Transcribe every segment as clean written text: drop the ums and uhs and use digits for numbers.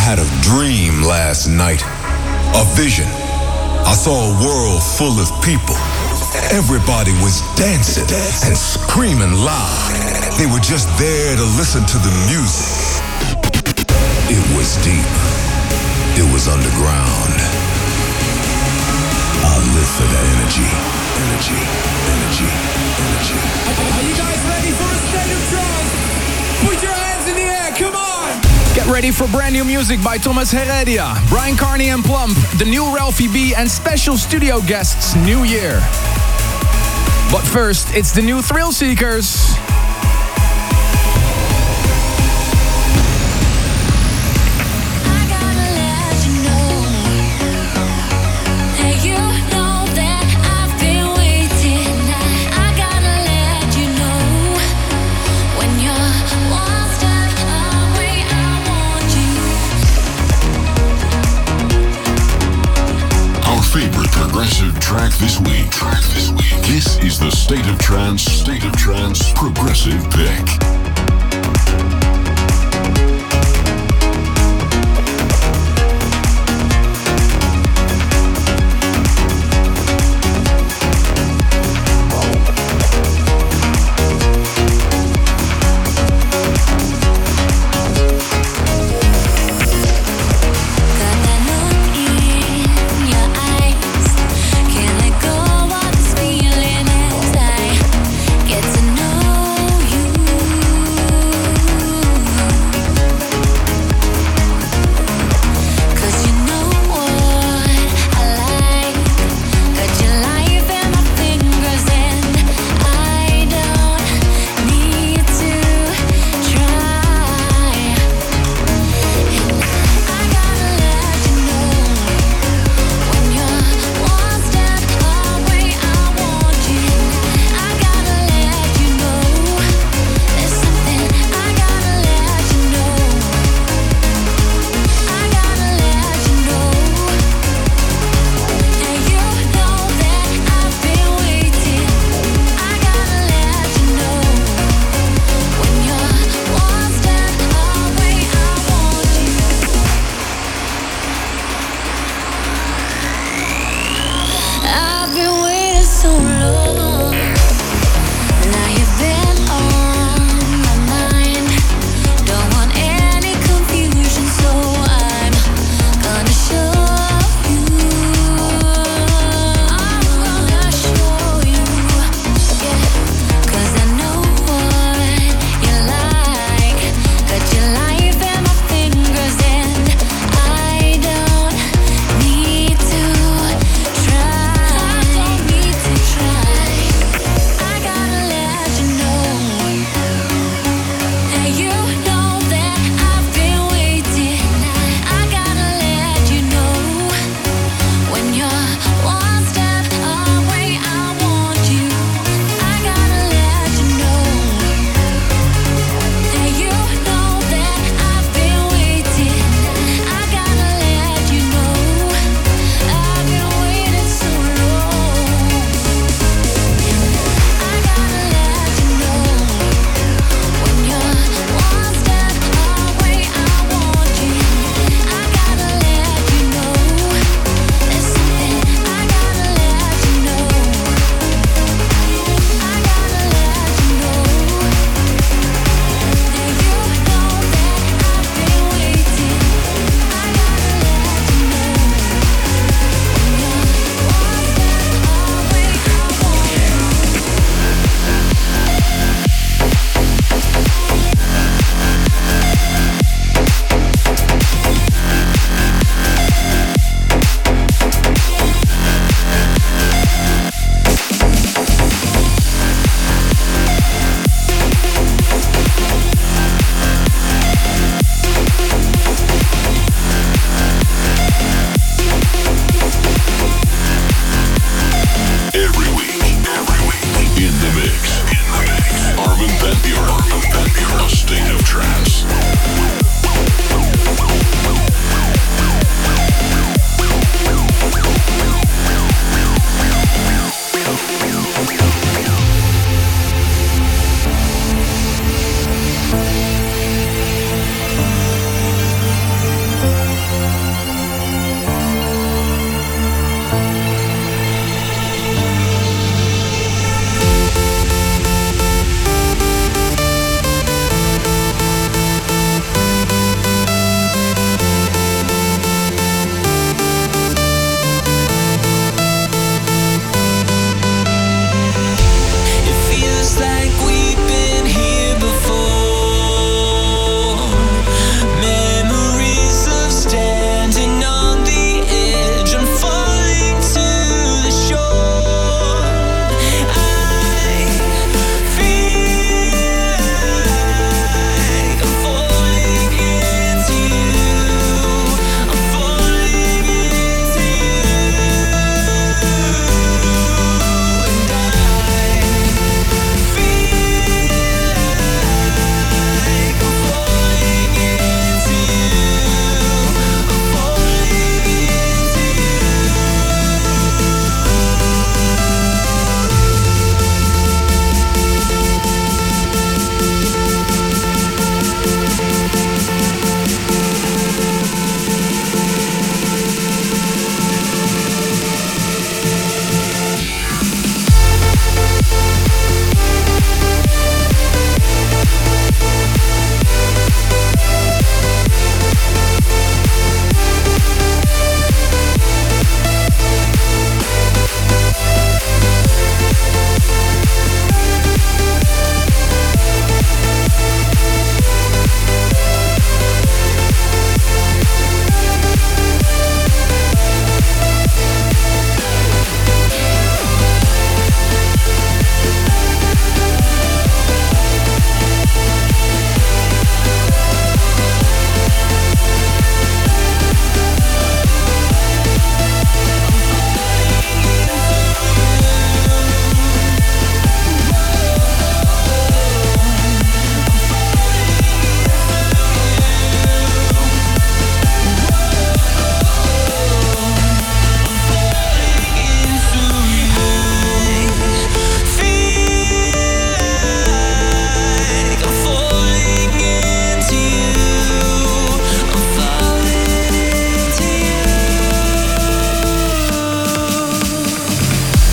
had a dream last night, a vision. I saw a world full of people. Everybody was dancing and screaming loud. They were just there to listen to the music. It was deep. It was underground. I live for that energy. Energy, energy, energy. Are you guys ready for a state of trance? Put your hands in the air, come on! Get ready for brand new music by Thomas Heredia, Brian Carney and Plump, the new Ralphie B, and special studio guests New Year. But first, it's the new Thrill Seekers. Favorite progressive track this week. This is the State of Trance progressive pick. Get to know you.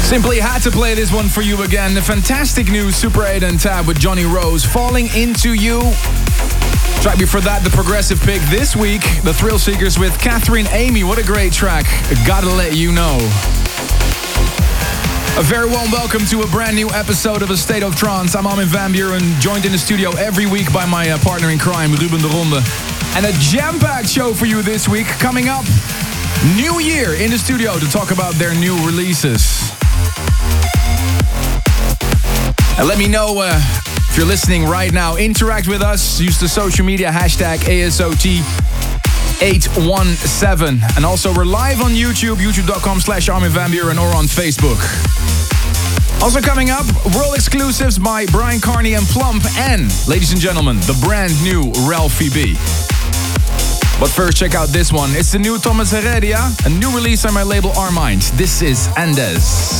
Simply had to play this one for you again. The fantastic new Super 8 and Tab with Johnny Rose, Falling Into You. Track before that, the progressive pick this week, the Thrill Seekers with Catherine Amy. What a great track. Gotta Let You Know. A very warm welcome to a brand new episode of A State of Trance. I'm Armin van Buuren, joined in the studio every week by my partner in crime, Ruben de Ronde. And a jam-packed show for you this week. Coming up, New Year in the studio to talk about their new releases. And let me know if you're listening right now. Interact with us. Use the social media hashtag ASOT817. And also we're live on YouTube, youtube.com/Armin van Buuren, or on Facebook. Also coming up, world exclusives by Brian Carney and Plump. And, ladies and gentlemen, the brand new Ralphie B. But first, check out this one. It's the new Thomas Heredia, a new release on my label Armind. This is Andes.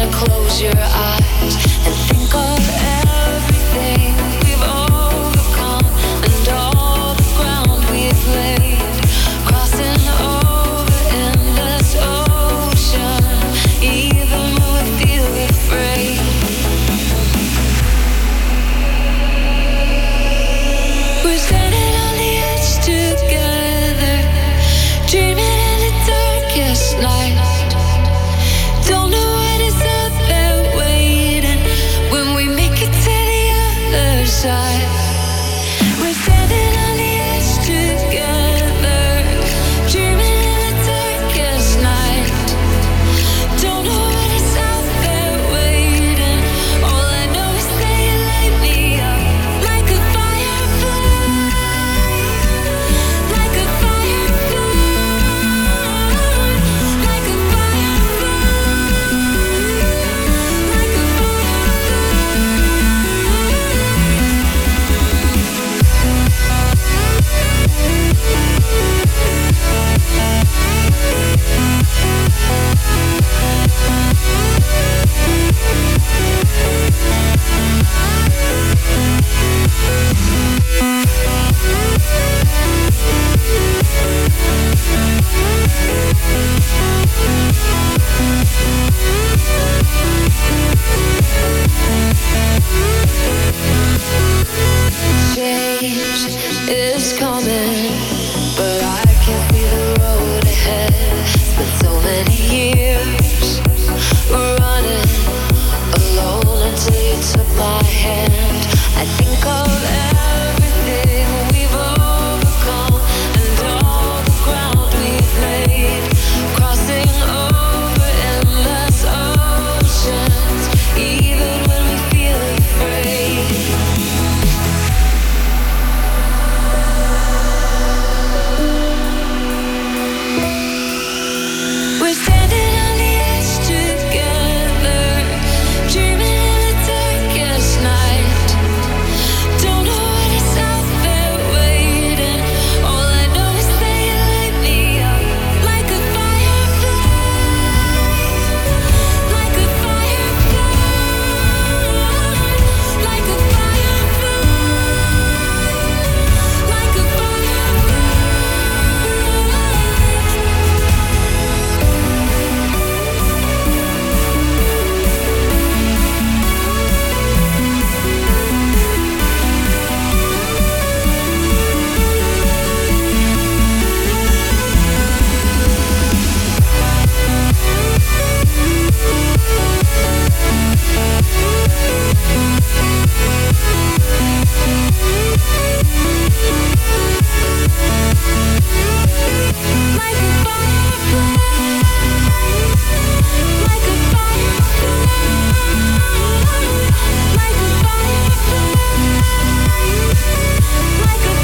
close your eyes and think of everything we've overcome and all the ground we've laid, crossing over endless ocean, even when we feel afraid. We're standing on the edge together, dreaming in the darkest night. Don't know what is out there waiting when we make it to the other side. We're standing on the edge together, dreaming in the darkest night. Don't know what is out there waiting. All I know is that you light me up like a firefly, like a firefly, like a firefly, like a change is coming, but I can't see the road ahead. Spent so many years running alone until you took my hand. I think of everything we've overcome and all the ground we've laid, crossing over endless oceans, even when we feel afraid. We're standing on the edge together, dreaming in the darkest night. Don't know what is out there waiting. All I know is that you light me up like a firefly, like a firefly, like a firefly, like a firefly. Like a firefly, like a firefly, like a firefly, like a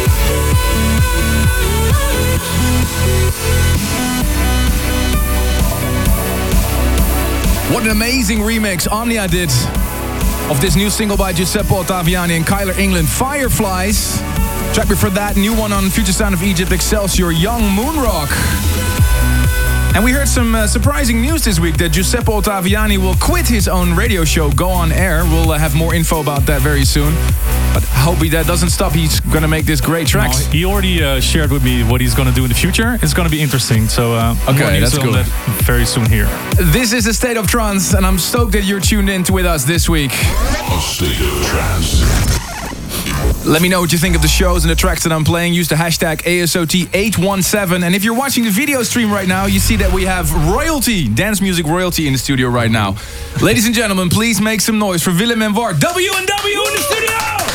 firefly. What an amazing remix Omnia did of this new single by Giuseppe Ottaviani and Kyler England, Fireflies. Track before that, new one on Future Sound of Egypt, Excelsior, Young Moonrock. And we heard some surprising news this week that Giuseppe Ottaviani will quit his own radio show, Go On Air. We'll have more info about that very soon. But I hope that doesn't stop. He's going to make this great tracks. No, he already shared with me what he's going to do in the future. It's going to be interesting. So okay, that's cool. That very soon here. This is A State of Trance, and I'm stoked that you're tuned in with us this week. A State of Trance. Let me know what you think of the shows and the tracks that I'm playing. Use the hashtag ASOT817. And if you're watching the video stream right now, you see that we have royalty, dance music royalty in the studio right now. Ladies and gentlemen, please make some noise for Willem and Wart. W&W in the studio!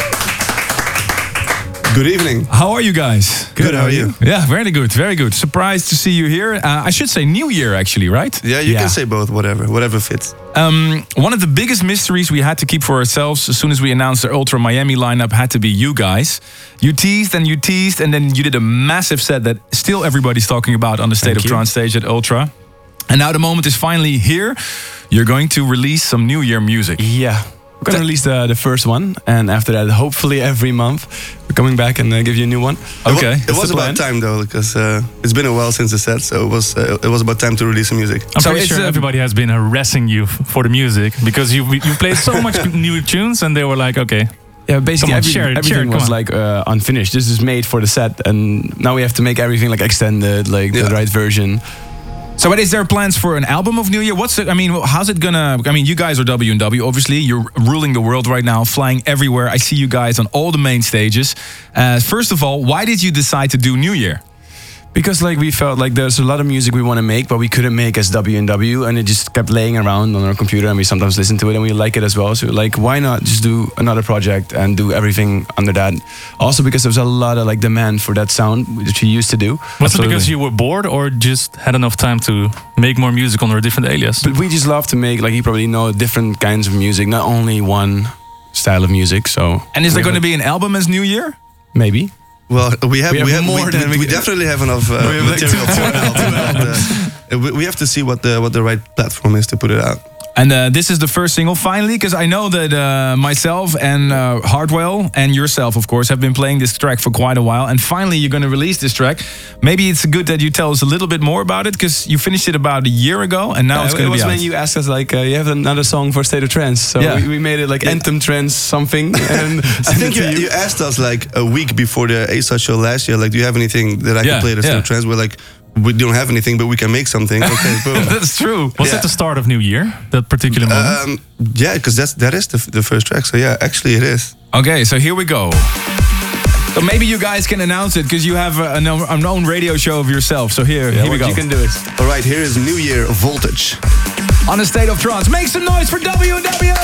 Good evening. How are you guys? Good, how are you? Yeah, very good, very good. Surprised to see you here. I should say New Year, actually, right? Yeah, you can say both, whatever fits. One of the biggest mysteries we had to keep for ourselves as soon as we announced the Ultra Miami lineup had to be you guys. You teased, and then you did a massive set that still everybody's talking about on the State of Trance stage at Ultra. And now the moment is finally here. You're going to release some New Year music. Yeah. We're gonna release the first one, and after that, hopefully every month, we're coming back and give you a new one. Okay. It was about time though, because it's been a while since the set, so it was about time to release some music. I'm So pretty it's, sure everybody has been harassing you for the music because you played so much new tunes, and they were like, okay. Yeah, basically Come on, share it, everything come was on. like unfinished. This is made for the set, and now we have to make everything like extended, like the right version. So, what is there plans for an album of New Year? How's it gonna? I mean, you guys are W&W. Obviously, you're ruling the world right now, flying everywhere. I see you guys on all the main stages. First of all, why did you decide to do New Year? Because like we felt like there's a lot of music we want to make, but we couldn't make as W&W, and it just kept laying around on our computer, and we sometimes listen to it and we like it as well. So like, why not just do another project and do everything under that? Also because there's a lot of like demand for that sound which we used to do. Was it because you were bored or just had enough time to make more music under a different alias? But we just love to make, like you probably know, different kinds of music, not only one style of music. So. And is there going to be an album as New Year? Maybe. Well, we We definitely have enough material for an album. We have to see what the right platform is to put it out. And this is the first single, finally, because I know that myself and Hardwell and yourself, of course, have been playing this track for quite a while. And finally, you're going to release this track. Maybe it's good that you tell us a little bit more about it, because you finished it about a year ago, and now it's going to be It was out. when you asked us, like, you have another song for State of Trance. So we made it like Anthem Trance something. And I think you asked us like a week before the ASOT show last year, like, do you have anything that I can play at State of Trance? We're like, we don't have anything, but we can make something. Okay, boom. That's true. Was that the start of New Year, that particular moment? Yeah, because that is the first track. So yeah, actually it is. Okay, so here we go. So maybe you guys can announce it, because you have an own radio show of yourself. So here we go. You can do it. All right, here is New Year Voltage. On a State of Trance. Make some noise for W&W!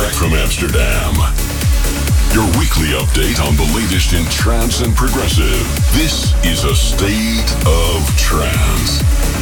track from Amsterdam. Your weekly update on the latest in trance and progressive. This is a State of Trance.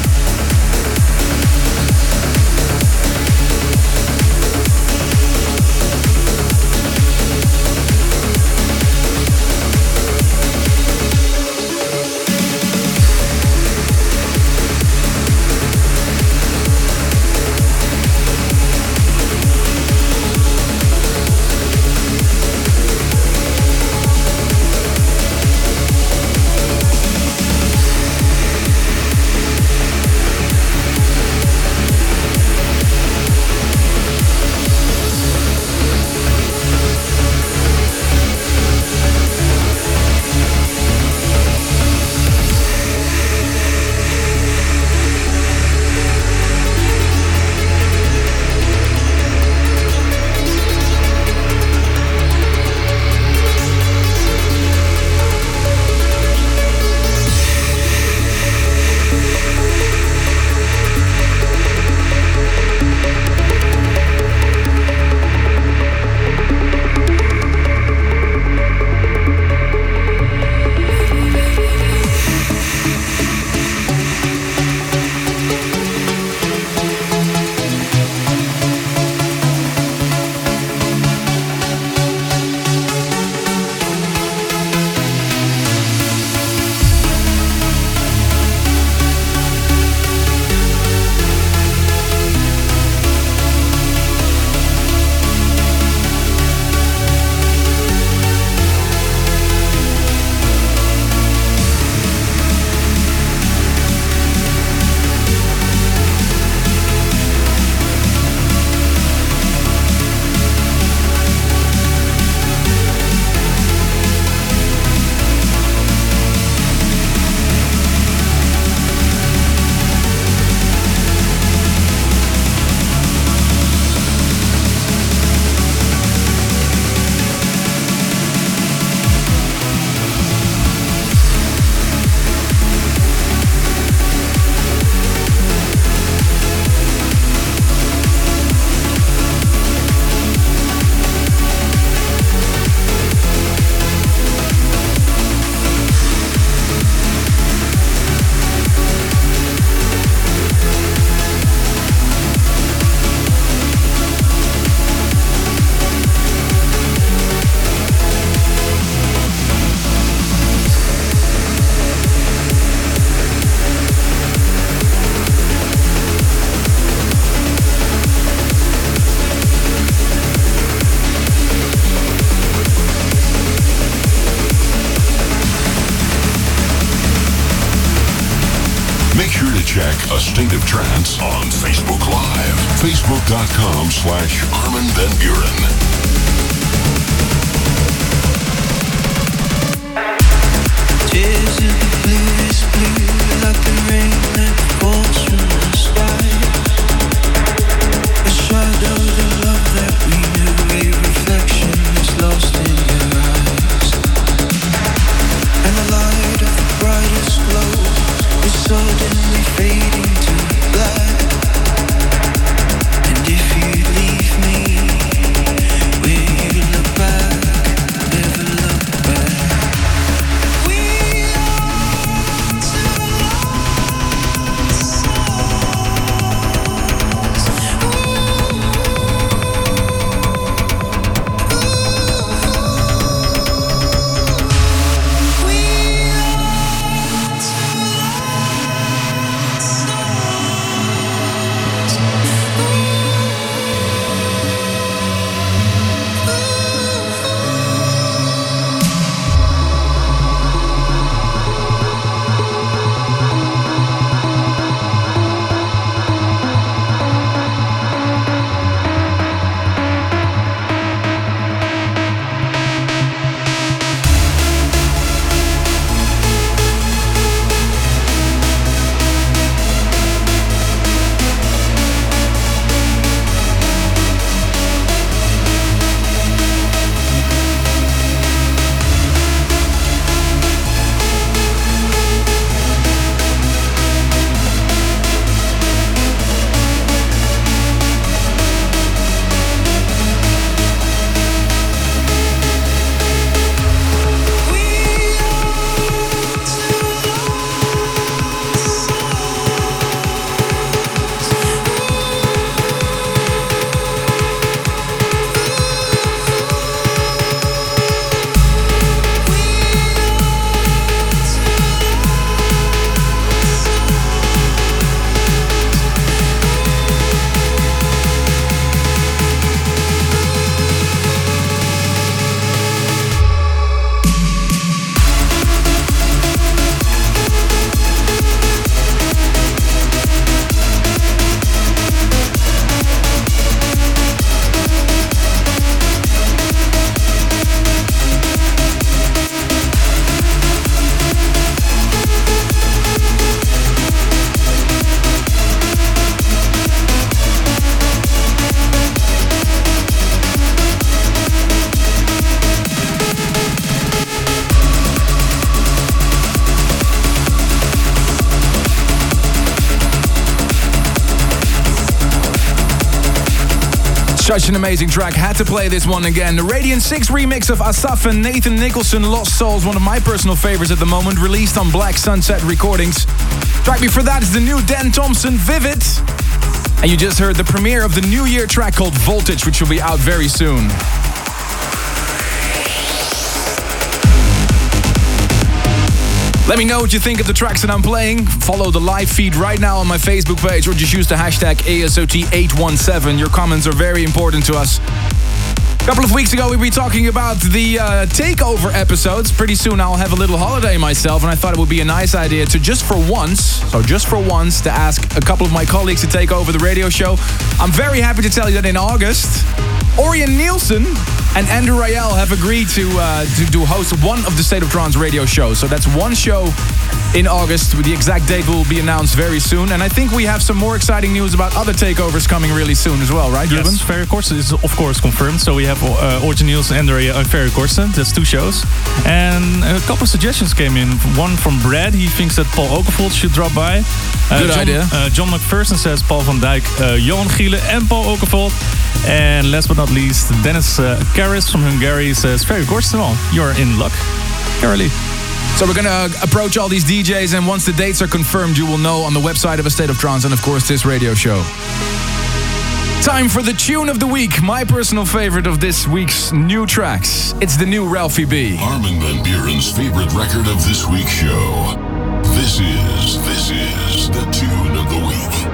check A State of Trance on Facebook Live. Facebook.com/Armin van Buuren. Tears in the bluest blue, like the rain that falls from the sky. A shadow, the love that we knew, a reflection is lost in your eyes. And the light of the brightest glow is suddenly fading to black. And if you leave me, will you look back? Never look back. We are too long. Such an amazing track. Had to play this one again. The Radiant 6 remix of Asaf and Nathan Nicholson, Lost Souls, one of my personal favorites at the moment, released on Black Sunset Recordings. Track before that is the new Dan Thompson, Vivid. And you just heard the premiere of the New Year track called Voltage, which will be out very soon. Let me know what you think of the tracks that I'm playing. Follow the live feed right now on my Facebook page or just use the hashtag ASOT817. Your comments are very important to us. A couple of weeks ago, we were talking about the takeover episodes. Pretty soon I'll have a little holiday myself, and I thought it would be a nice idea to just for once, to ask a couple of my colleagues to take over the radio show. I'm very happy to tell you that in August, Orion Nielsen and Andrew Rayel have agreed to host one of the State of Trance radio shows. So that's one show in August. The exact date will be announced very soon. And I think we have some more exciting news about other takeovers coming really soon as well, right, Ruben? Yes, Ferry Corsten is of course confirmed. So we have Orion Nielsen, Andrew Rayel and Ferry Corsten. That's 2 shows. And a couple of suggestions came in. One from Brad. He thinks that Paul Okervold should drop by. Good idea. John McPherson says Paul van Dijk, Johan Giele and Paul Okervold. And last but not least, Dennis Karis from Hungary says, Ferry Corsten, you're in luck. Carolee. So we're going to approach all these DJs, and once the dates are confirmed, you will know on the website of A State of Trance and, of course, this radio show. Time for the tune of the week, my personal favorite of this week's new tracks. It's the new Ralphie B. Armin van Buuren's favorite record of this week's show. This is the tune of the week.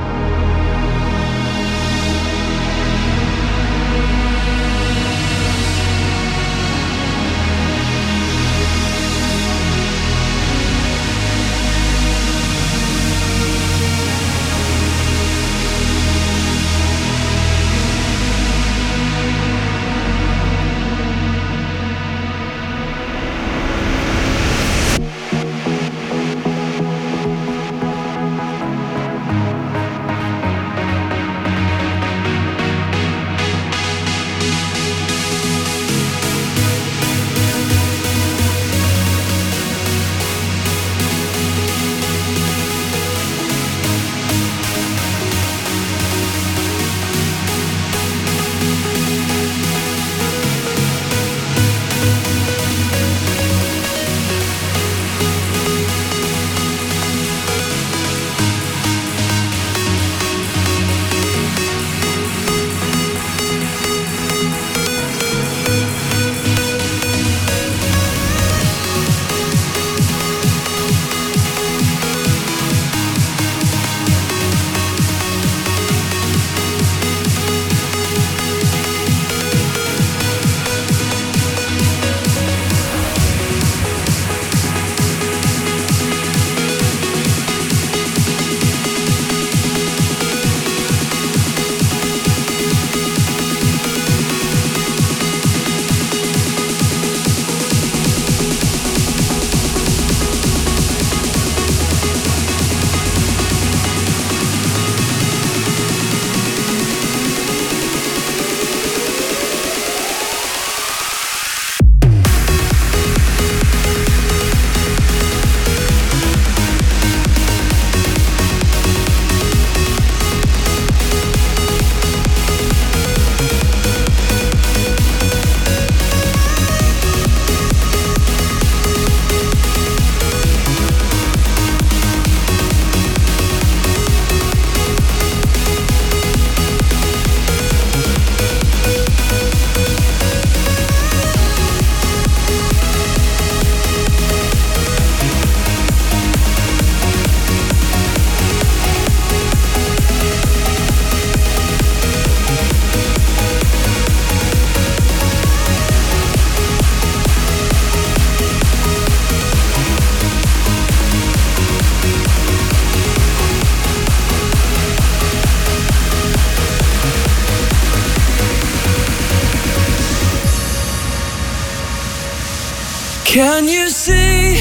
Can you see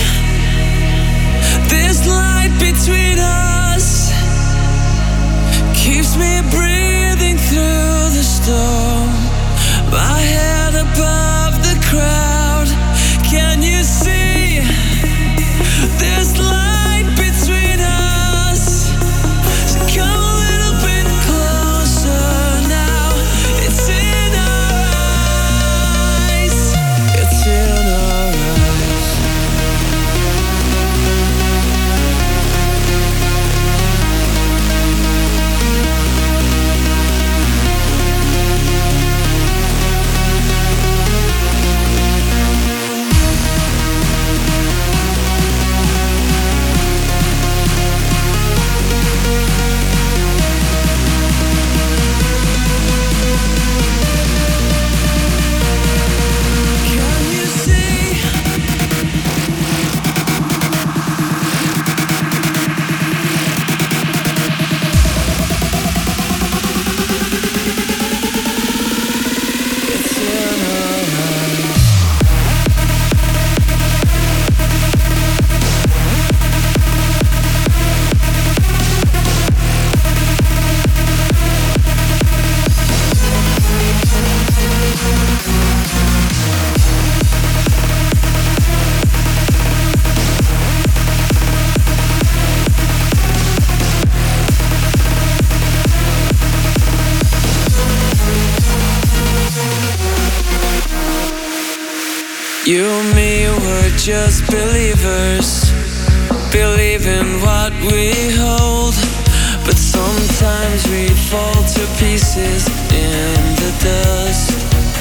this light between us? Keeps me breathing through the storm. My head above the crowd. Can you see this light between us? So come a little bit closer now. It's in You and me were just believers, believe in what we hold, but sometimes we fall to pieces in the dust.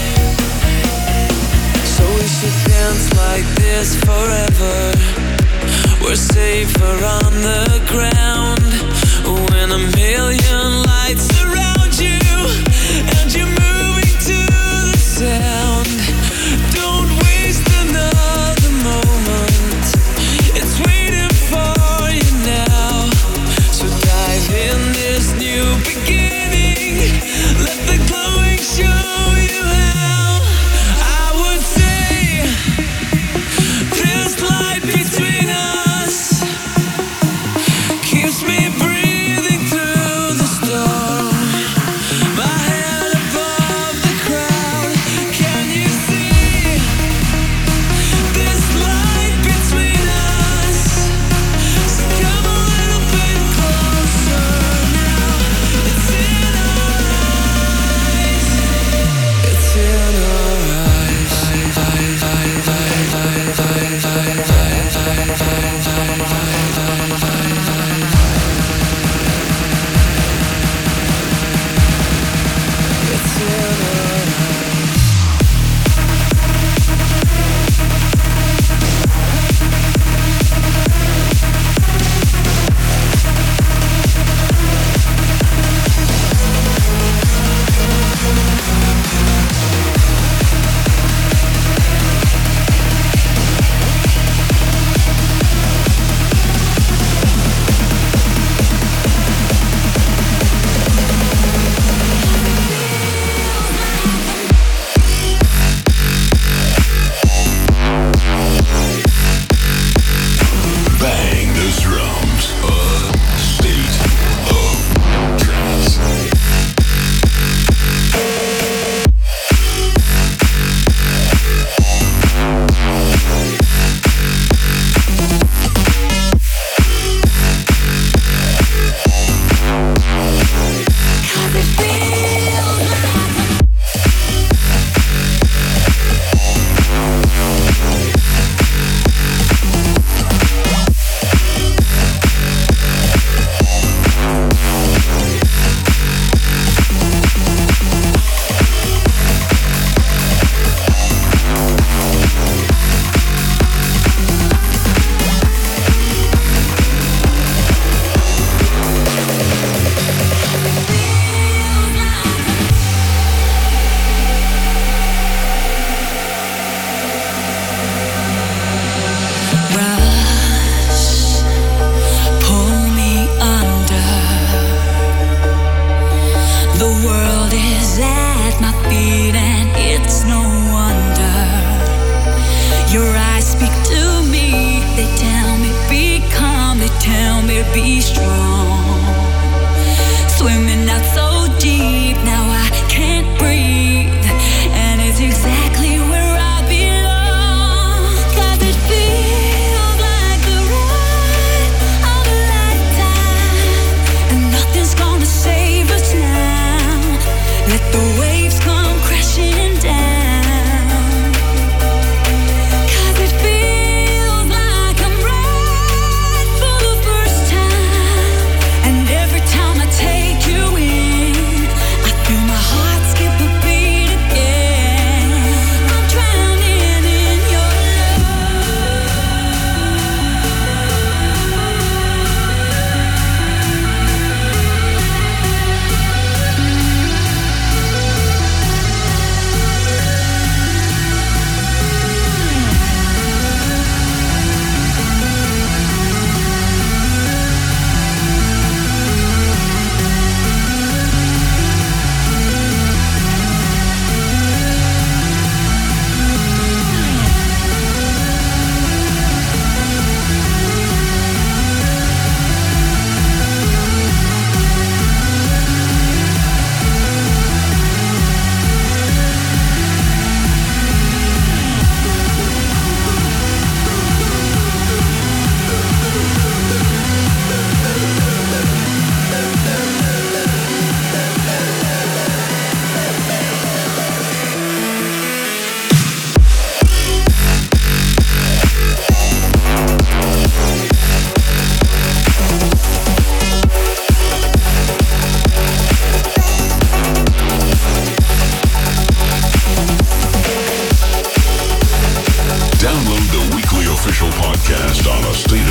So we should dance like this forever. We're safer on the ground when a million lights surround you and you're moving to the sound. Don't waste another moment, it's waiting for you now. So dive in this new beginning, let the glowing show you how. I would say this light between us keeps me breathing through the storm. My head above the crowd, can you see this light between us? So come a little bit closer now. It's in our eyes. It's in our eyes. Bang the drums. State of trance. Rush, pull me under. The world is at my feet and it's no wonder. Your eyes speak to me, they tell me be calm, they tell me be strong. Swimming out so deep, now I can't breathe, and it's exactly where I belong. 'Cause it feels like the ride of a lifetime, and nothing's gonna save us now. Let the waves come crashing down. 'Cause it feels like I'm right for the first time, and every time I take you in, I feel my heart skip a beat again. I'm drowning in your love.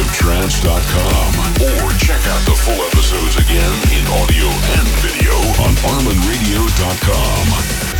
stateoftrance.com or check out the full episodes again in audio and video on ArminRadio.com.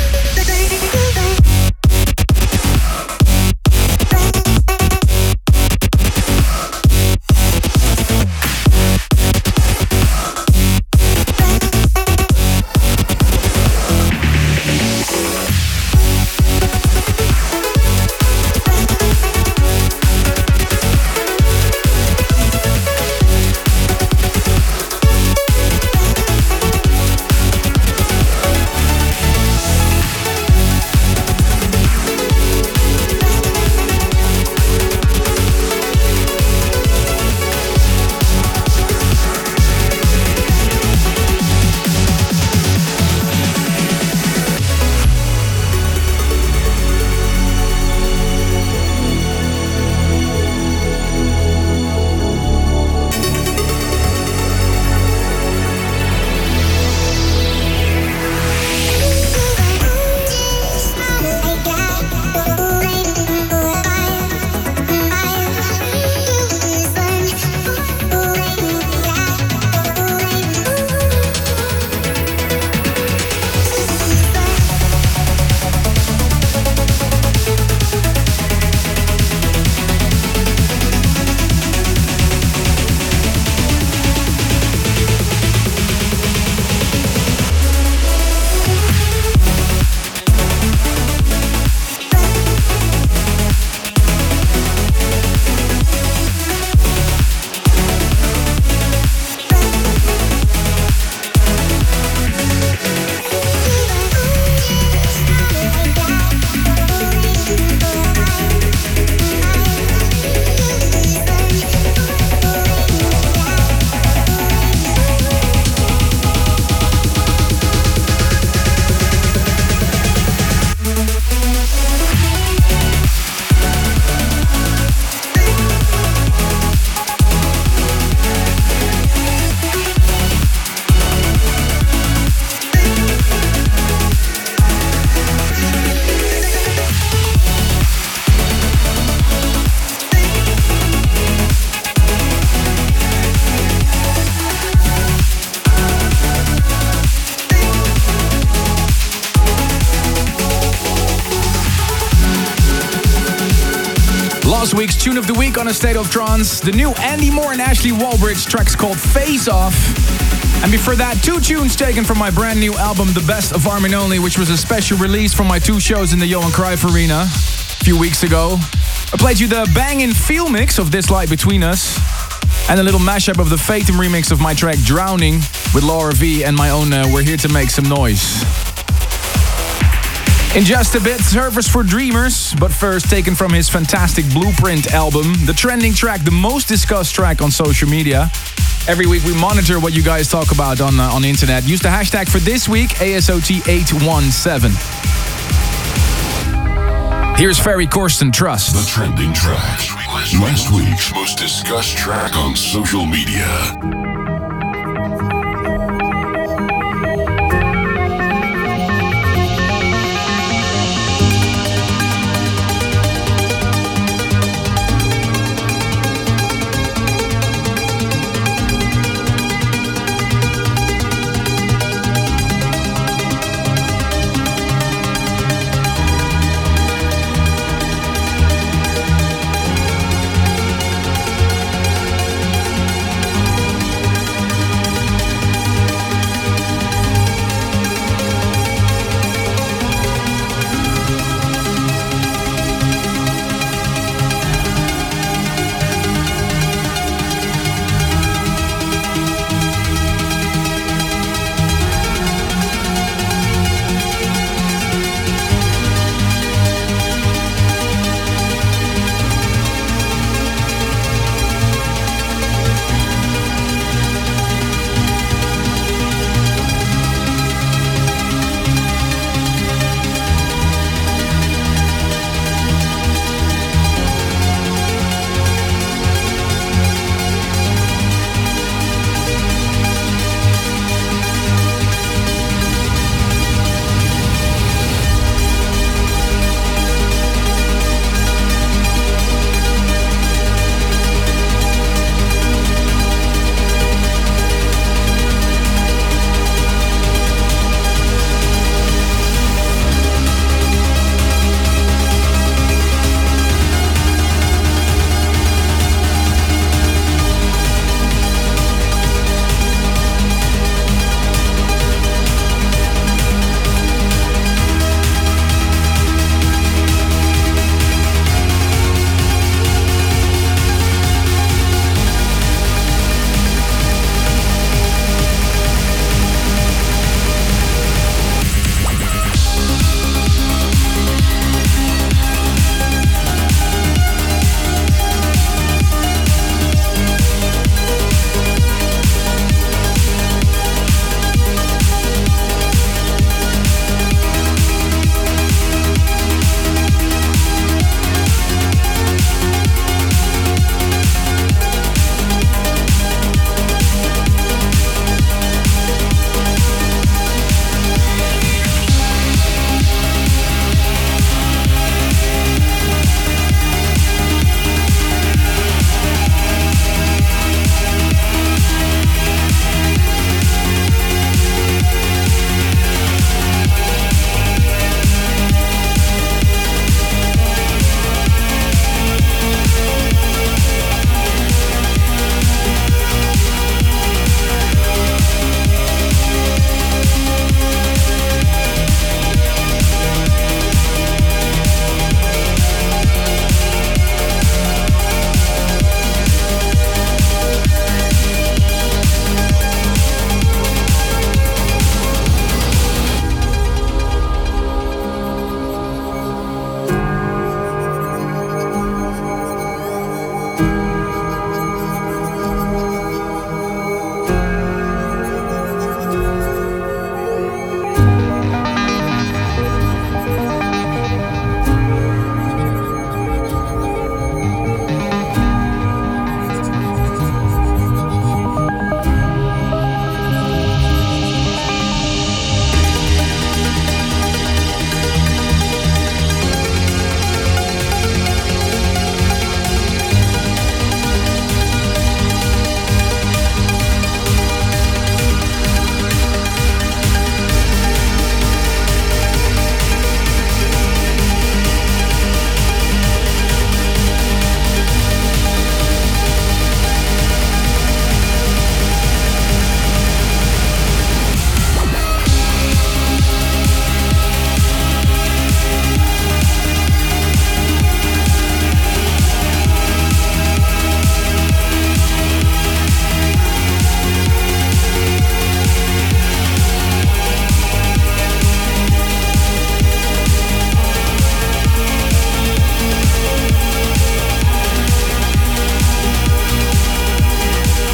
Last week's tune of the week on A State of Trance, the new Andy Moore and Ashley Wallbridge track's called Face Off. And before that, 2 tunes taken from my brand new album, The Best of Armin Only, which was a special release from my 2 shows in the Johan Cruyff Arena a few weeks ago. I played you the bangin' feel mix of This Light Between Us, and a little mashup of the Fatum remix of my track Drowning with Laura V and my own We're Here to Make Some Noise. In just a bit, Servers for Dreamers, but first taken from his fantastic Blueprint album, the trending track, the most discussed track on social media. Every week we monitor what you guys talk about on the internet. Use the hashtag for this week, ASOT817. Here's Ferry Corsten, Trust. The trending track. Last week's most discussed track on social media.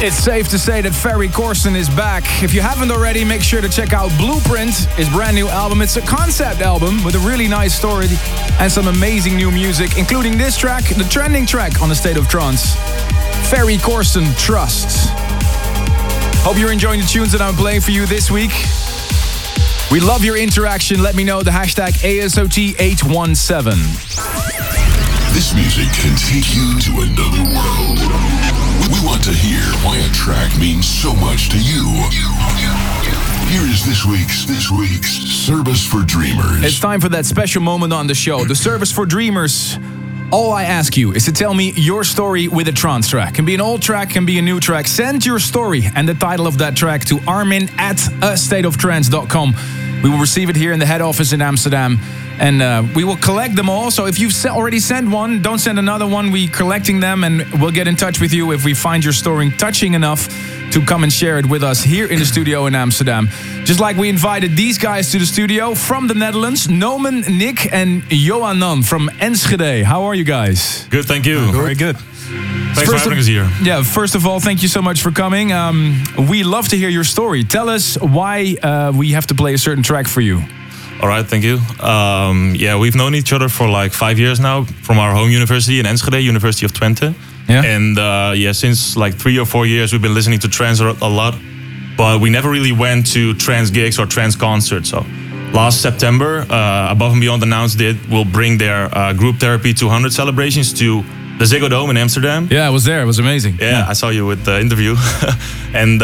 It's safe to say that Ferry Corsten is back. If you haven't already, make sure to check out Blueprint, his brand new album. It's a concept album with a really nice story and some amazing new music, including this track, the trending track on the State of Trance. Ferry Corsten, Trust. Hope you're enjoying the tunes that I'm playing for you this week. We love your interaction. Let me know, the hashtag ASOT817. This music can take you to another world. We want to hear why a track means so much to you. Here is this week's Service for Dreamers. It's time for that special moment on the show, the Service for Dreamers. All I ask you is to tell me your story with a trance track. Can be an old track, can be a new track. Send your story and the title of that track to armin@astateoftrance.com. We will receive it here in the head office in Amsterdam. And we will collect them all. So if you've already sent one, don't send another one. We're collecting them and we'll get in touch with you if we find your story touching enough to come and share it with us here in the studio in Amsterdam. Just like we invited these guys to the studio from the Netherlands, Nomen, Nick and Johanan from Enschede. How are you guys? Good, thank you. Good. Very good. Thanks for having us here. Yeah, first of all, thank you so much for coming. We love to hear your story. Tell us why we have to play a certain track for you. All right, thank you. We've known each other for like 5 years now from our home university in Enschede, University of Twente. Yeah. And since like 3 or 4 years, we've been listening to trance a lot, but we never really went to trance gigs or trance concerts. So last September, Above and Beyond announced we'll bring their Group Therapy 200 celebrations to the Ziggo Dome in Amsterdam. Yeah, I was there. It was amazing. Yeah. I saw you with the interview. And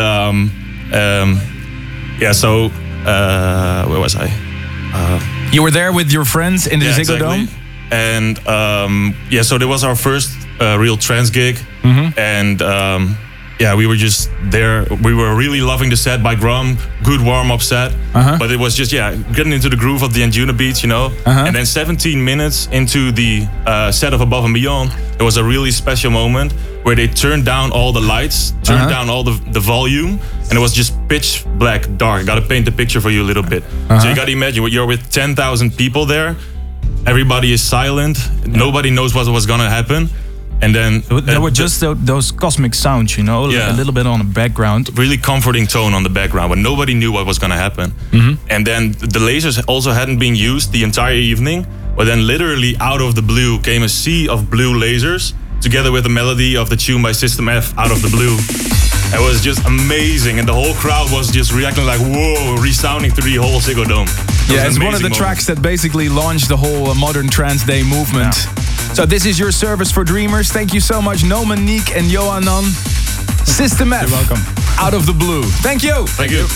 where was I? You were there with your friends in the Ziggo Dome? And so there was our first real trance gig. Mm-hmm. And we were just there. We were really loving the set by Grum. Good warm-up set. Uh-huh. But it was just, getting into the groove of the Anjuna beats, you know. Uh-huh. And then 17 minutes into the set of Above and Beyond, there was a really special moment where they turned down all the lights, turned down all the volume, and it was just pitch black, dark. I gotta paint the picture for you a little bit. So you gotta imagine, you're with 10,000 people there, everybody is silent, nobody knows what was gonna happen. And then there were just those cosmic sounds, you know, a little bit on the background. Really comforting tone on the background, but nobody knew what was gonna happen. Mm-hmm. And then the lasers also hadn't been used the entire evening, but then literally out of the blue came a sea of blue lasers, together with the melody of the tune by System F, Out of the Blue. It was just amazing, and the whole crowd was just reacting like, whoa, resounding through the whole Ziggo Dome. Yeah, it's one of the tracks that basically launched the whole Modern Trance Day movement. Yeah. So this is your Service for Dreamers. Thank you so much, Nomen, Nick and Johanan. System F, you're welcome. Out of the Blue. Thank you. Thank you.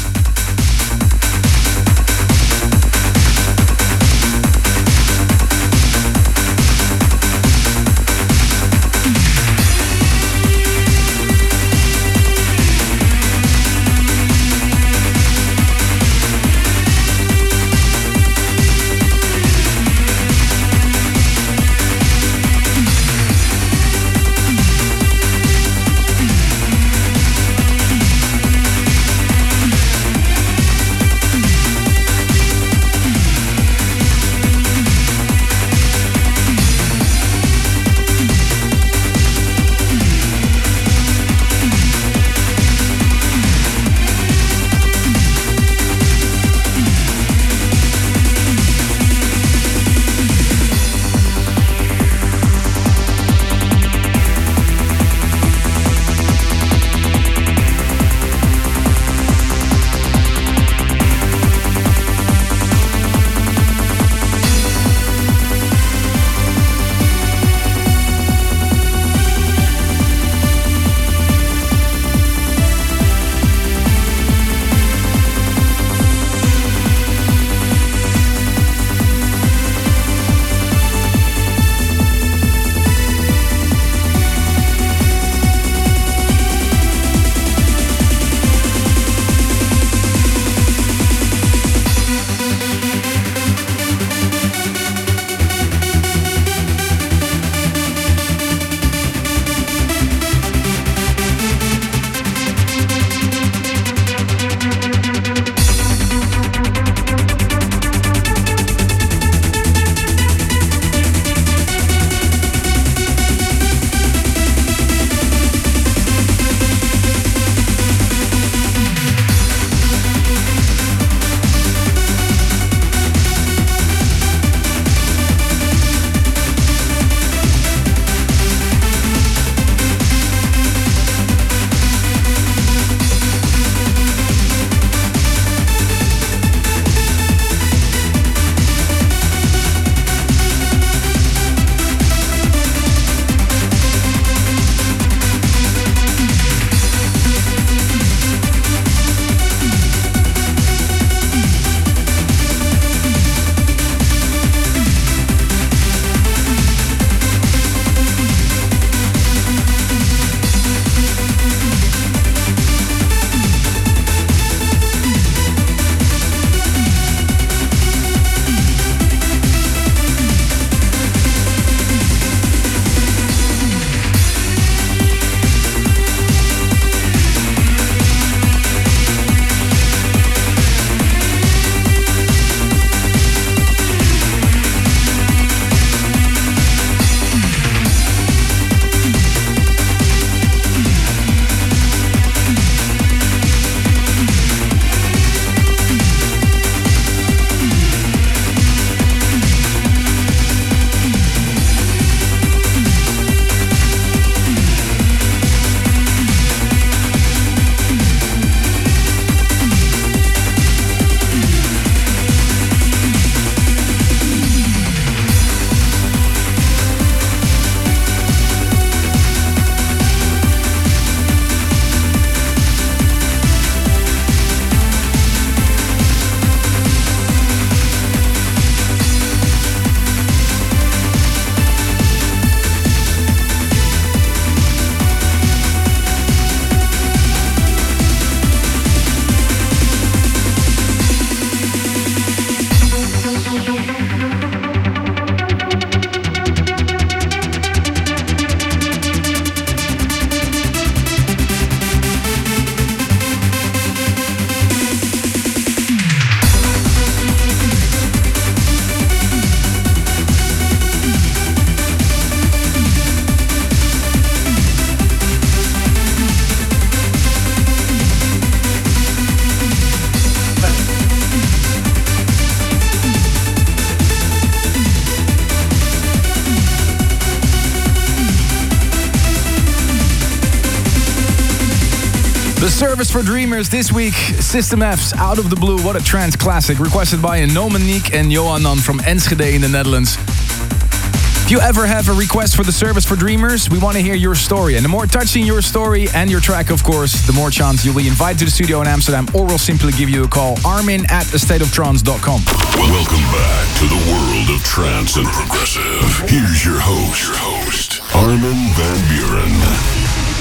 The Service for Dreamers this week. System F's Out of the Blue. What a trance classic. Requested by Nomanique and Johanan from Enschede in the Netherlands. If you ever have a request for The Service for Dreamers, we want to hear your story. And the more touching your story and your track, of course, the more chance you'll be invited to the studio in Amsterdam, or we'll simply give you a call. Armin@astateoftrance.com. Welcome back to the world of trance and progressive. Here's your host, Armin van Buuren.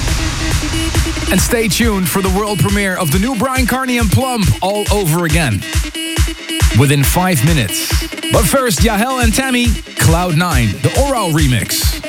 And stay tuned for the world premiere of the new Brian Carney and Plumb all over again. Within 5 minutes. But first, Yahel and Tammy, Cloud9, the Oral remix.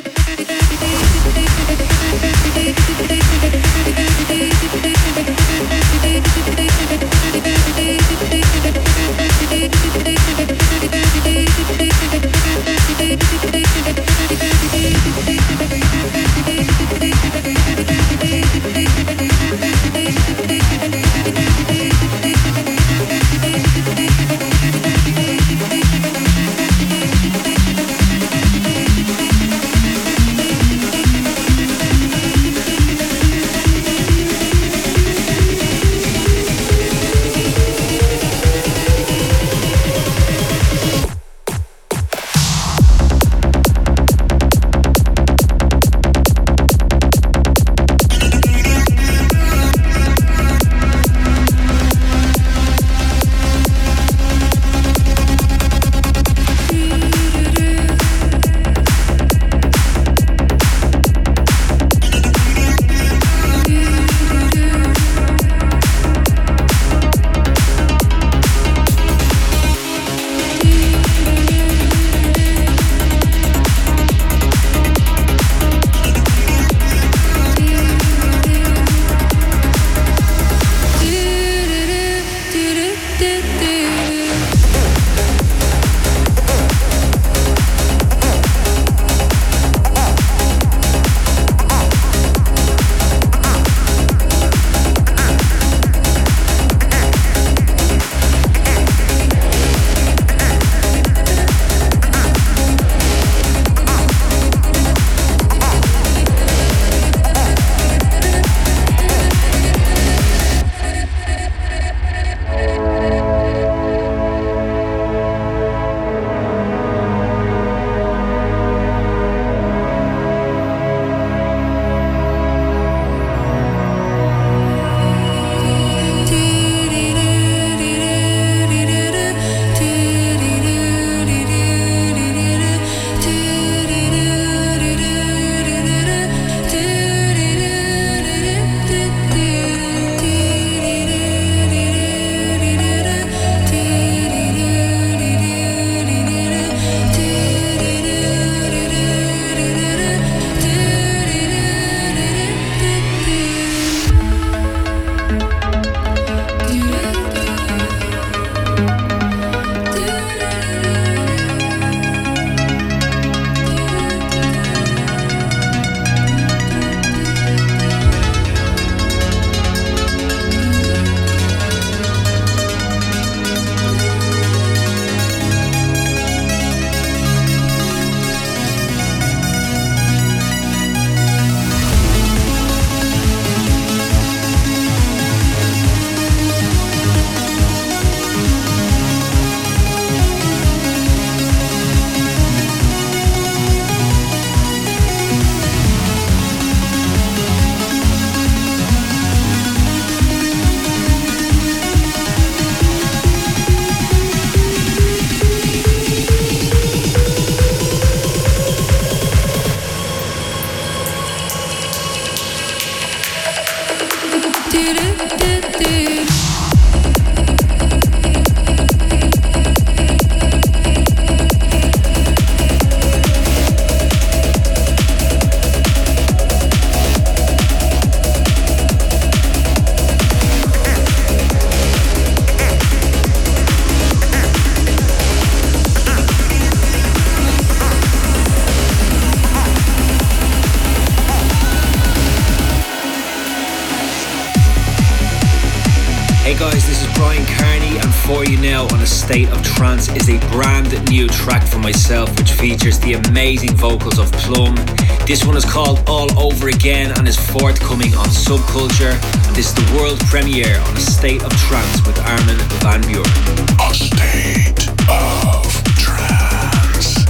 Hey guys, this is Brian Carney and for you now on A State of Trance is a brand new track from myself which features the amazing vocals of Plum. This one is called All Over Again and is forthcoming on Subculture, and this is the world premiere on A State of Trance with Armin van Buuren. A State of Trance.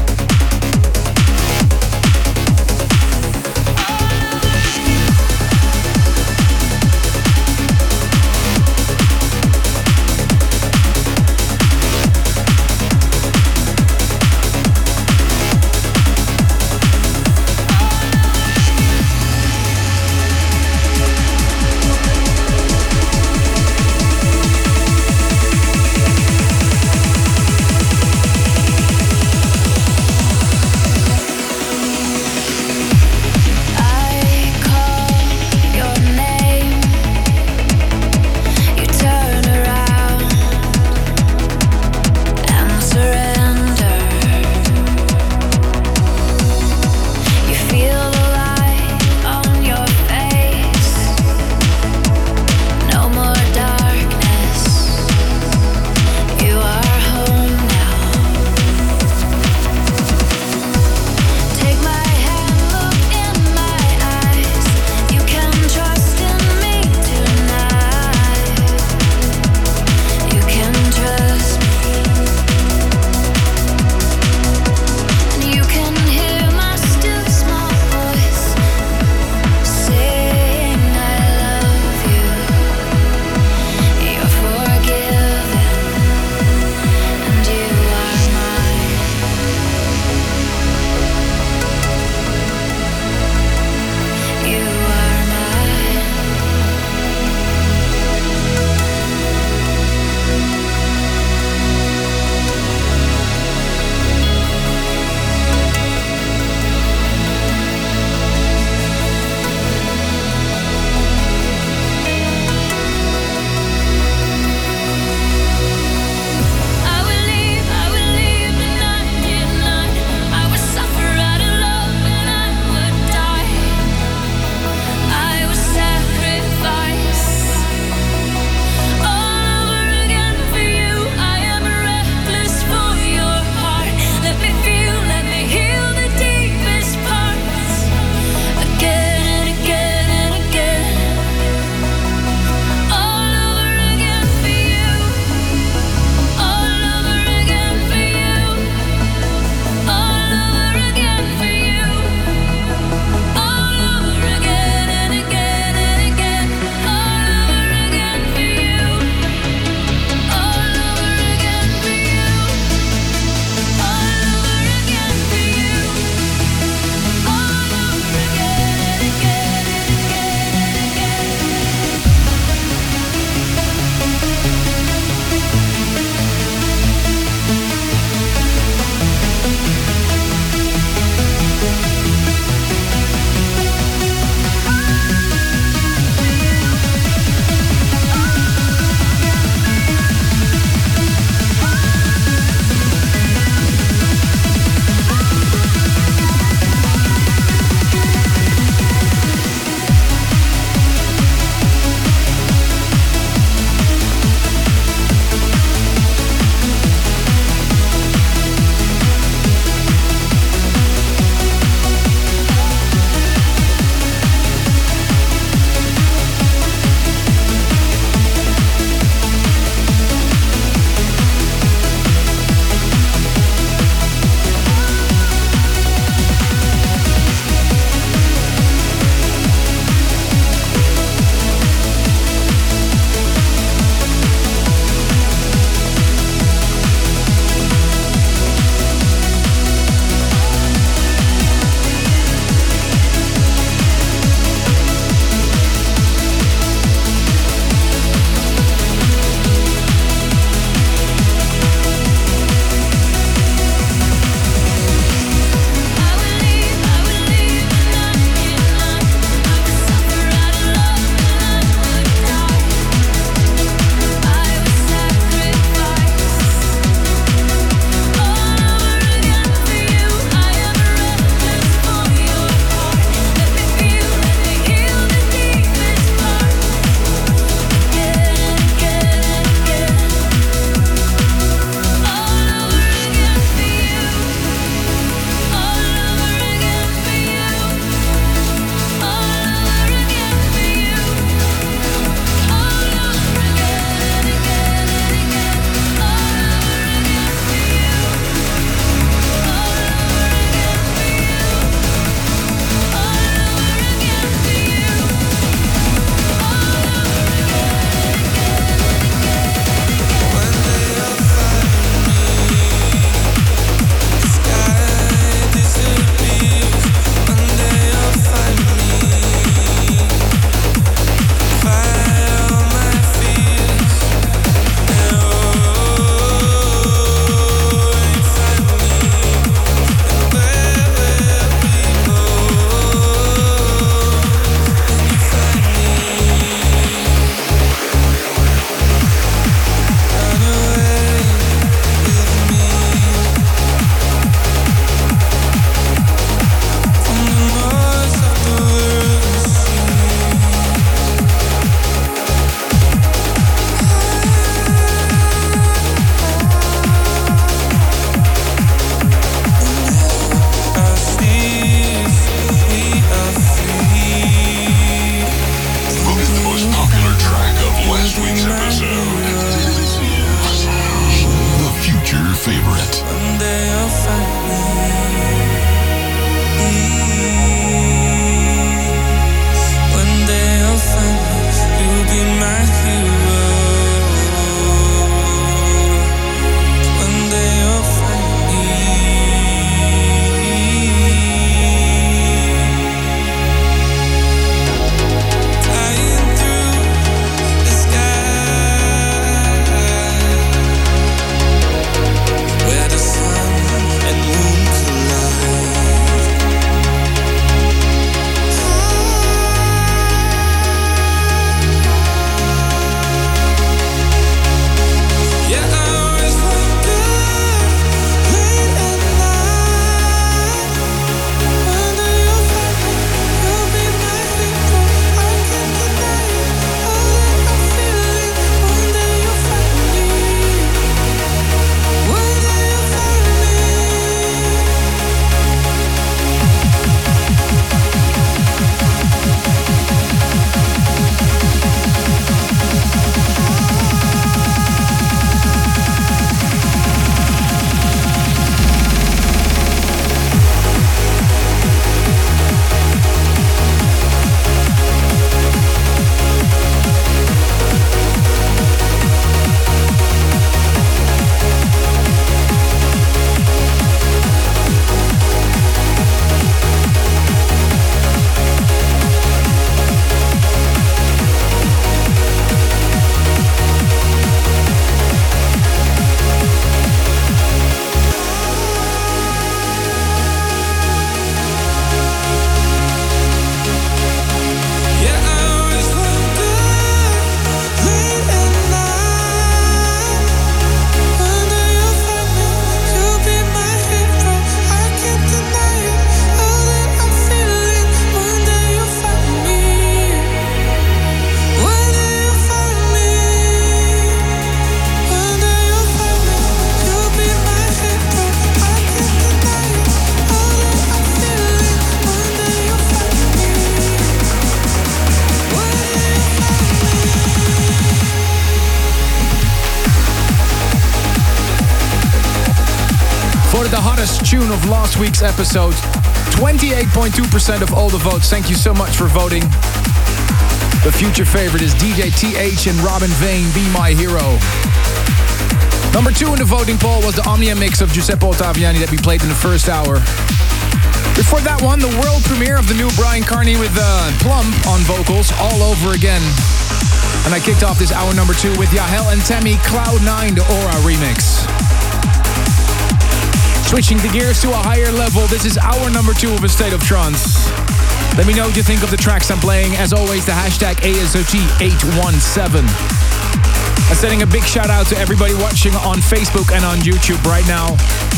hottest tune of last week's episode. 28.2% of all the votes. Thank you so much for voting. The future favorite is DJ TH and Robin Vane, Be My Hero. Number 2 in the voting poll was the Omnia mix of Giuseppe Ottaviani that we played in the first hour. Before that one, the world premiere of the new Brian Carney with Plump on vocals, All Over Again. And I kicked off this hour number 2 with Yahel and Tammy, Cloud9, the Aura remix. Switching the gears to a higher level, this is hour number 2 of A State of Trance. Let me know what you think of the tracks I'm playing. As always, the hashtag ASOT817. I'm sending a big shout out to everybody watching on Facebook and on YouTube right now.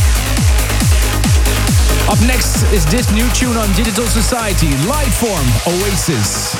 Up next is this new tune on Digital Society, Lifeform, Oasis.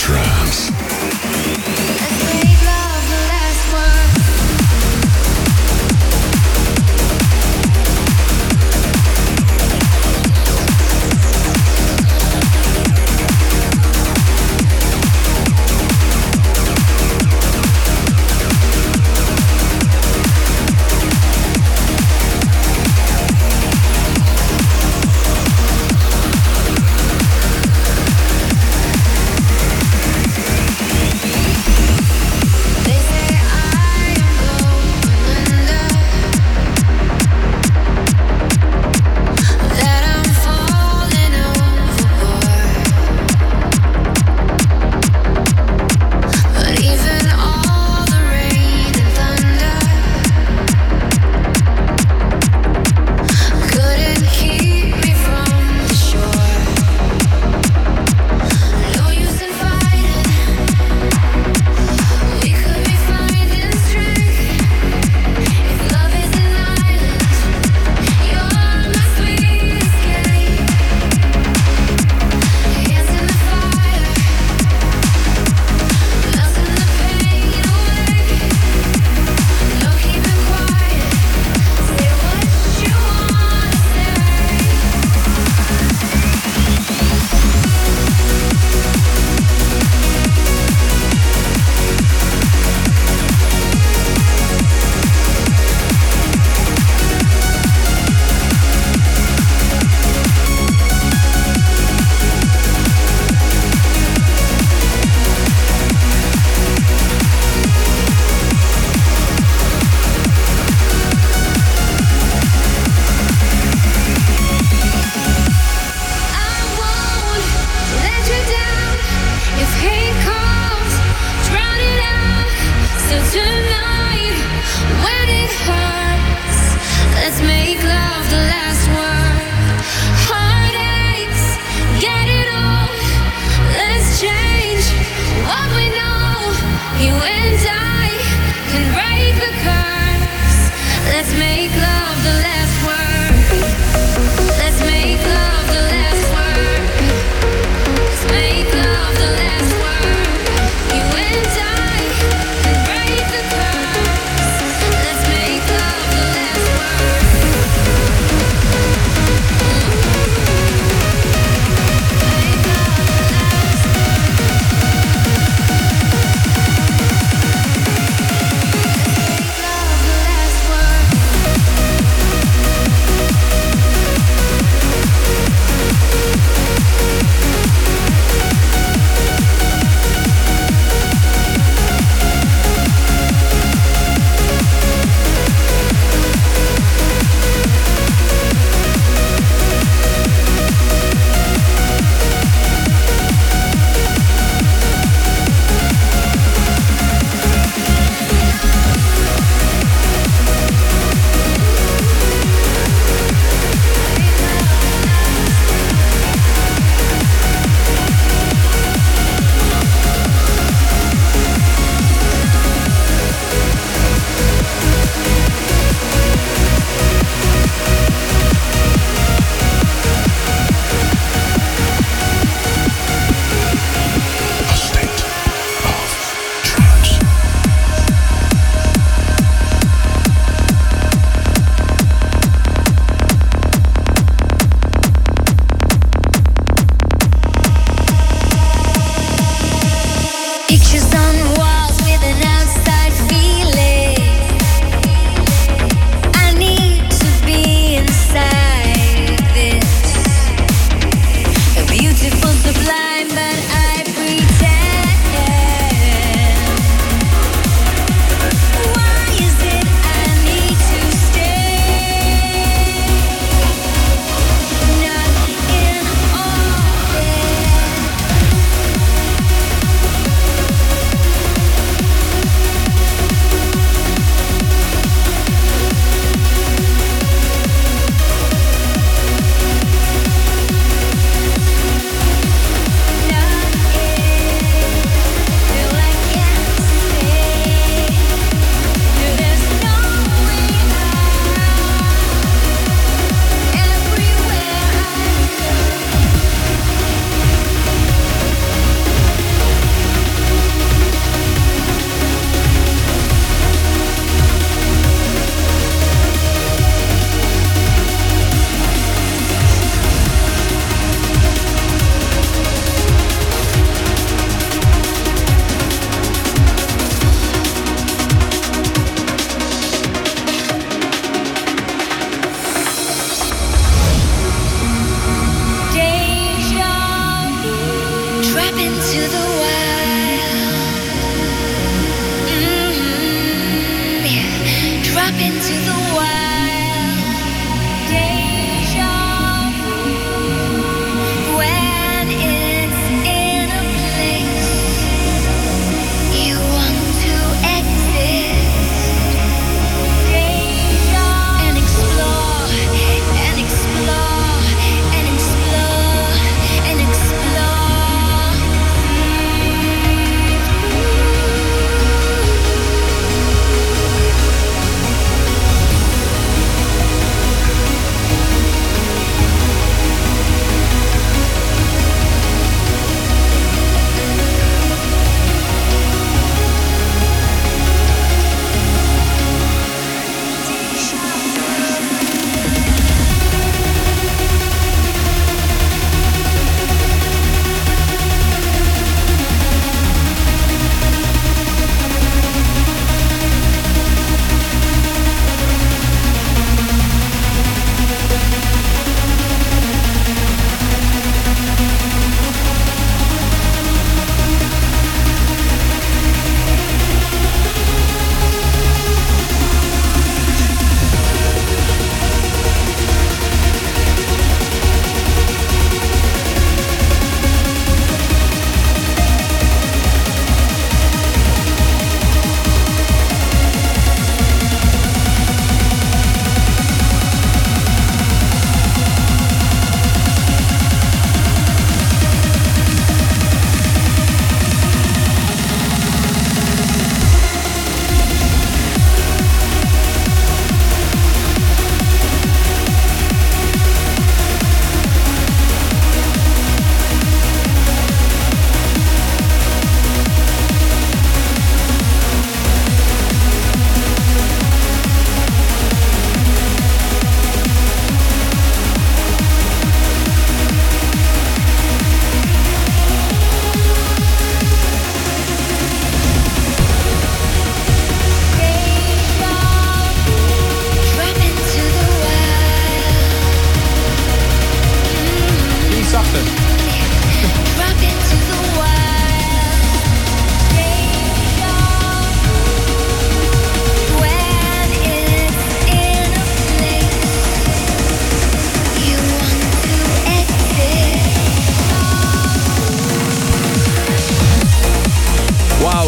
trance.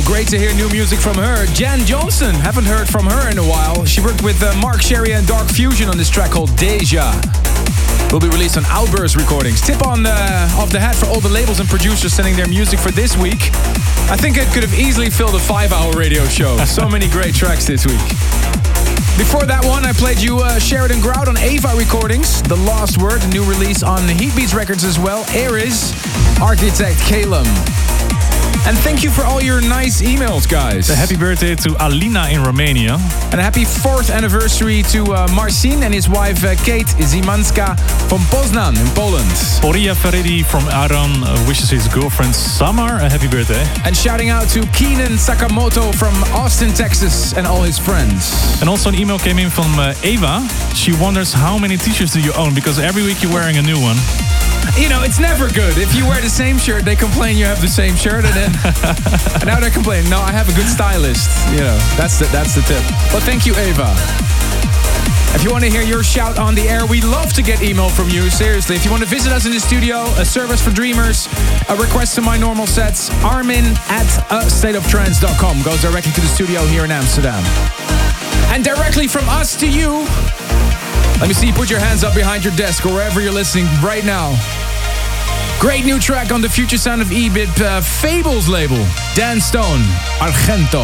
great to hear new music from her. Jan Johnson, haven't heard from her in a while. She worked with Mark Sherry and Dark Fusion on this track called Deja. Will be released on Outburst Recordings. Tip off the hat for all the labels and producers sending their music for this week. I think it could have easily filled a 5-hour radio show. So many great tracks this week. Before that one, I played you Sheridan Grout on Ava Recordings. The Lost Word, a new release on Heatbeats Records as well. Aries, Architect Calum. And thank you for all your nice emails, guys. A happy birthday to Alina in Romania. And a happy 4th anniversary to Marcin and his wife Kate Zimanska from Poznan in Poland. Oria Ferredi from Aron wishes his girlfriend Samar a happy birthday. And shouting out to Keenan Sakamoto from Austin, Texas and all his friends. And also an email came in from Eva. She wonders how many t-shirts do you own, because every week you're wearing a new one. You know, it's never good. If you wear the same shirt, they complain you have the same shirt, and then and now they're complaining. No, I have a good stylist. You know, that's the tip. But thank you, Eva. If you want to hear your shout on the air, we love to get email from you. Seriously, if you want to visit us in the studio, a service for dreamers, a request to my normal sets, Armin@astateoftrance.com goes directly to the studio here in Amsterdam. And directly from us to you. Let me see you put your hands up behind your desk or wherever you're listening right now. Great new track on the future sound of E-Bit Fables label. Dan Stone, Argento.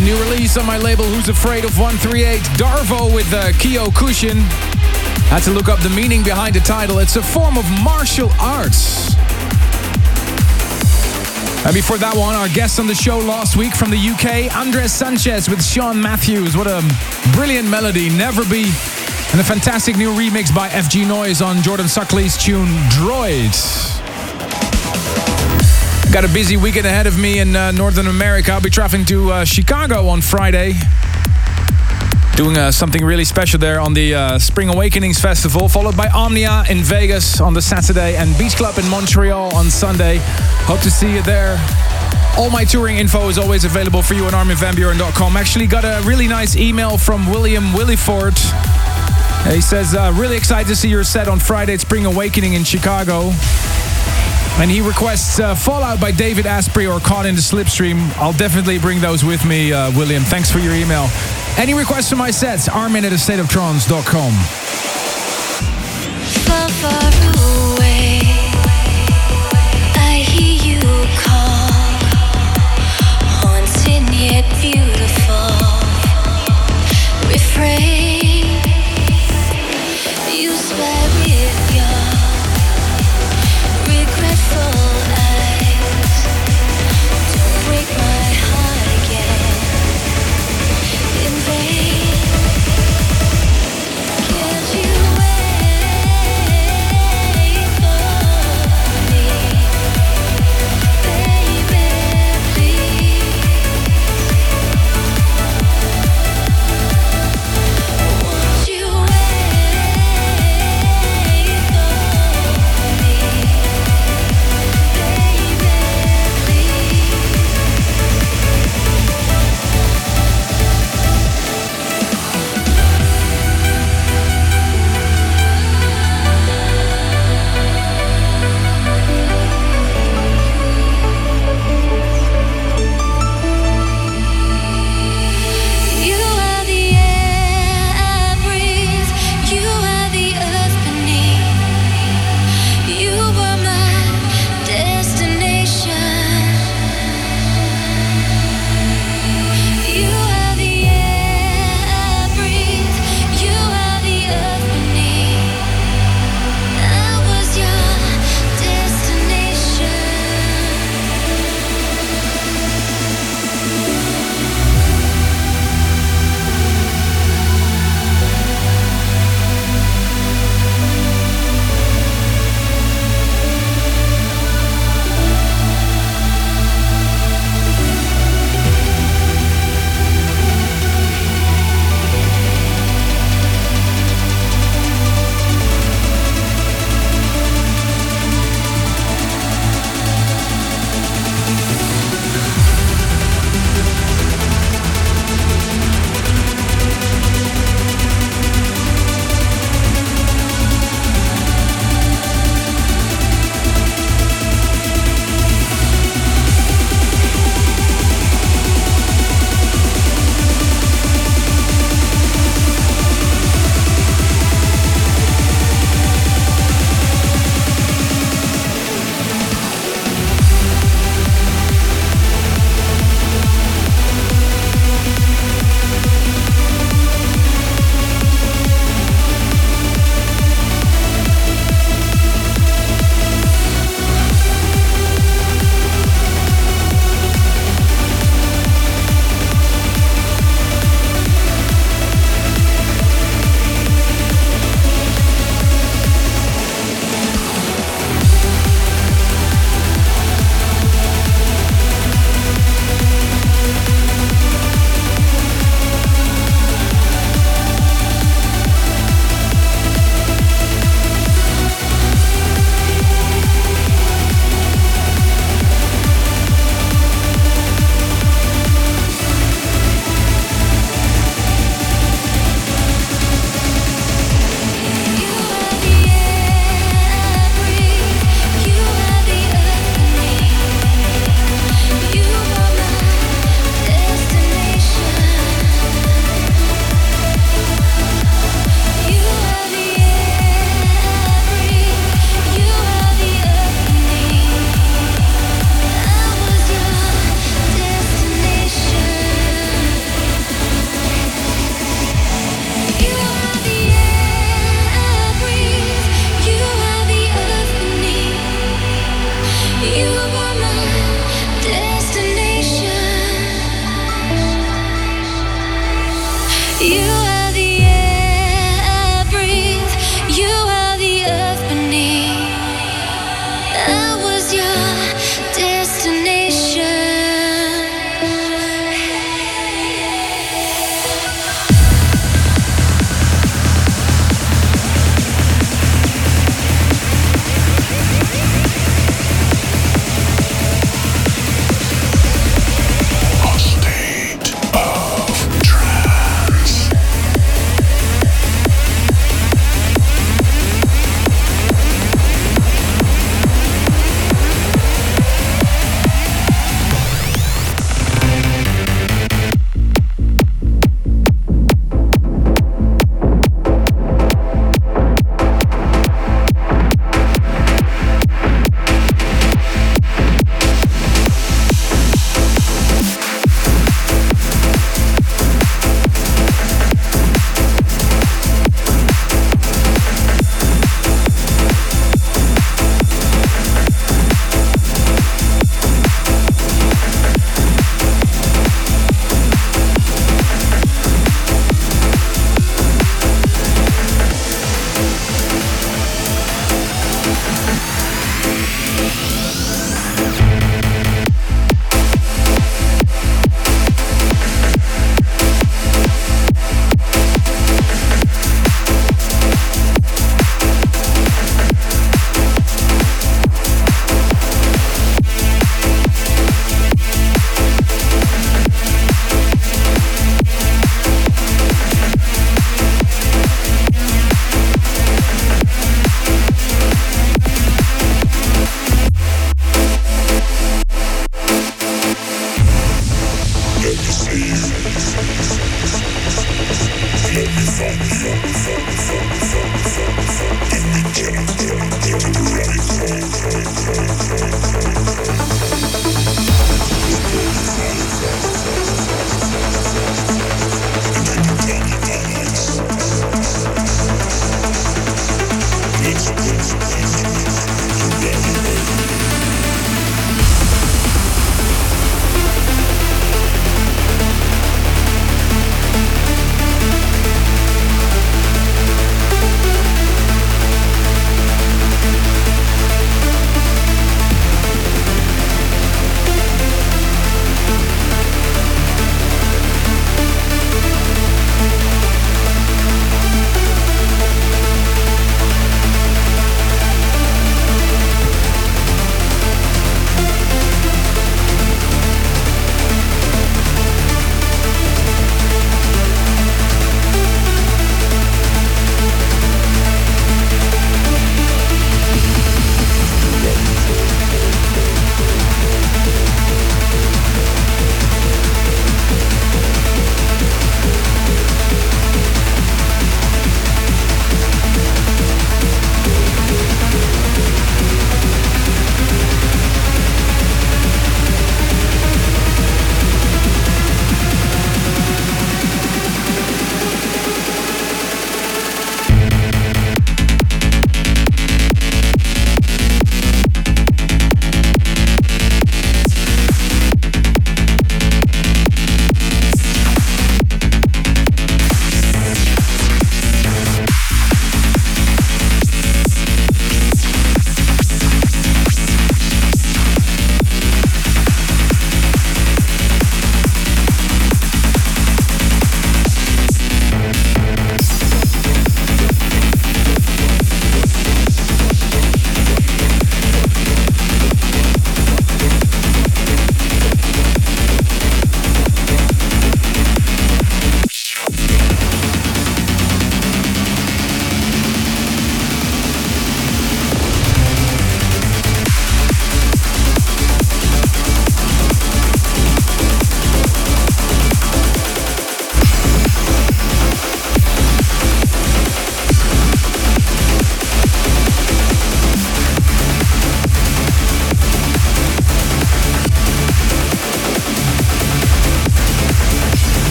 A new release on my label, Who's Afraid of 138. Darvo with Kyo Kushin. Had to look up the meaning behind the title. It's a form of martial arts. And before that one, our guest on the show last week from the UK, Andres Sanchez with Sean Matthews. What a brilliant melody, Never Be. And a fantastic new remix by FG Noise on Jordan Suckley's tune, Droid. Got a busy weekend ahead of me in Northern America. I'll be traveling to Chicago on Friday. Doing something really special there on the Spring Awakenings Festival, followed by Omnia in Vegas on the Saturday and Beach Club in Montreal on Sunday. Hope to see you there. All my touring info is always available for you on ArminVanBuren.com. Actually got a really nice email from William Williford. He says, really excited to see your set on Friday at Spring Awakening in Chicago. And he requests Fallout by David Asprey or Caught in the Slipstream. I'll definitely bring those with me, William. Thanks for your email. Any requests for my sets? Armin@astateoftrance.com. Far, far away, I hear you call, haunting yet beautiful, refrain. You spy with your regretful eyes. Don't break my heart again in vain. Can't you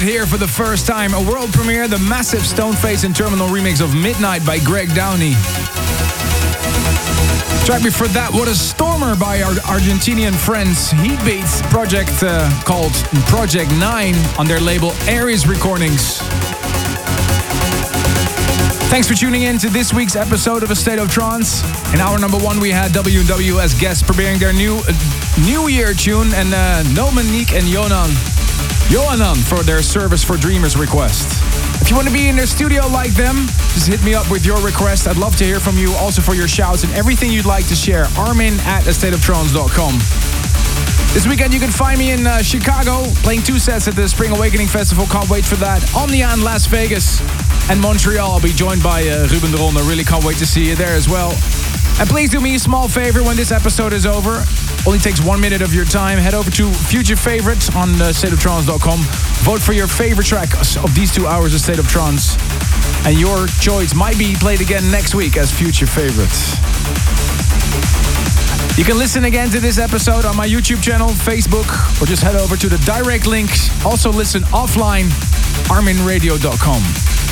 it here for the first time. A world premiere, the massive Stoneface and Terminal remix of Midnight by Greg Downey. Track before that, What a Stormer by our Argentinian friends. Heatbeats project called Project 9 on their label Aries Recordings. Thanks for tuning in to this week's episode of A State of Trance. In hour number 1, we had W&W as guests premiering their new Year tune, and Nomanique and Johanan for their Service for Dreamers request. If you want to be in their studio like them, just hit me up with your request. I'd love to hear from you, also for your shouts and everything you'd like to share. Armin@astateoftrance.com. This weekend you can find me in Chicago, playing 2 sets at the Spring Awakening Festival. Can't wait for that. Omnian, Las Vegas, and Montreal. I'll be joined by Ruben de Ronde. Really can't wait to see you there as well. And please do me a small favor when this episode is over. Only takes 1 minute of your time. Head over to Future Favorites on stateoftrance.com. Vote for your favorite track of these 2 hours of State of Trance. And your choice might be played again next week as Future Favorites. You can listen again to this episode on my YouTube channel, Facebook, or just head over to the direct link. Also listen offline, arminradio.com.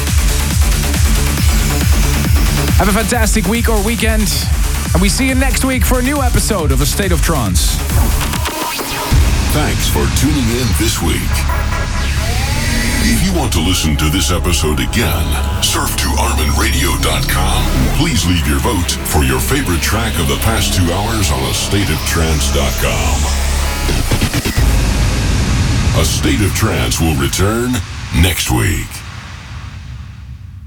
Have a fantastic week or weekend, and we see you next week for a new episode of A State of Trance. Thanks for tuning in this week. If you want to listen to this episode again, surf to arminradio.com. Please leave your vote for your favorite track of the past 2 hours on astateoftrance.com. A State of Trance will return next week.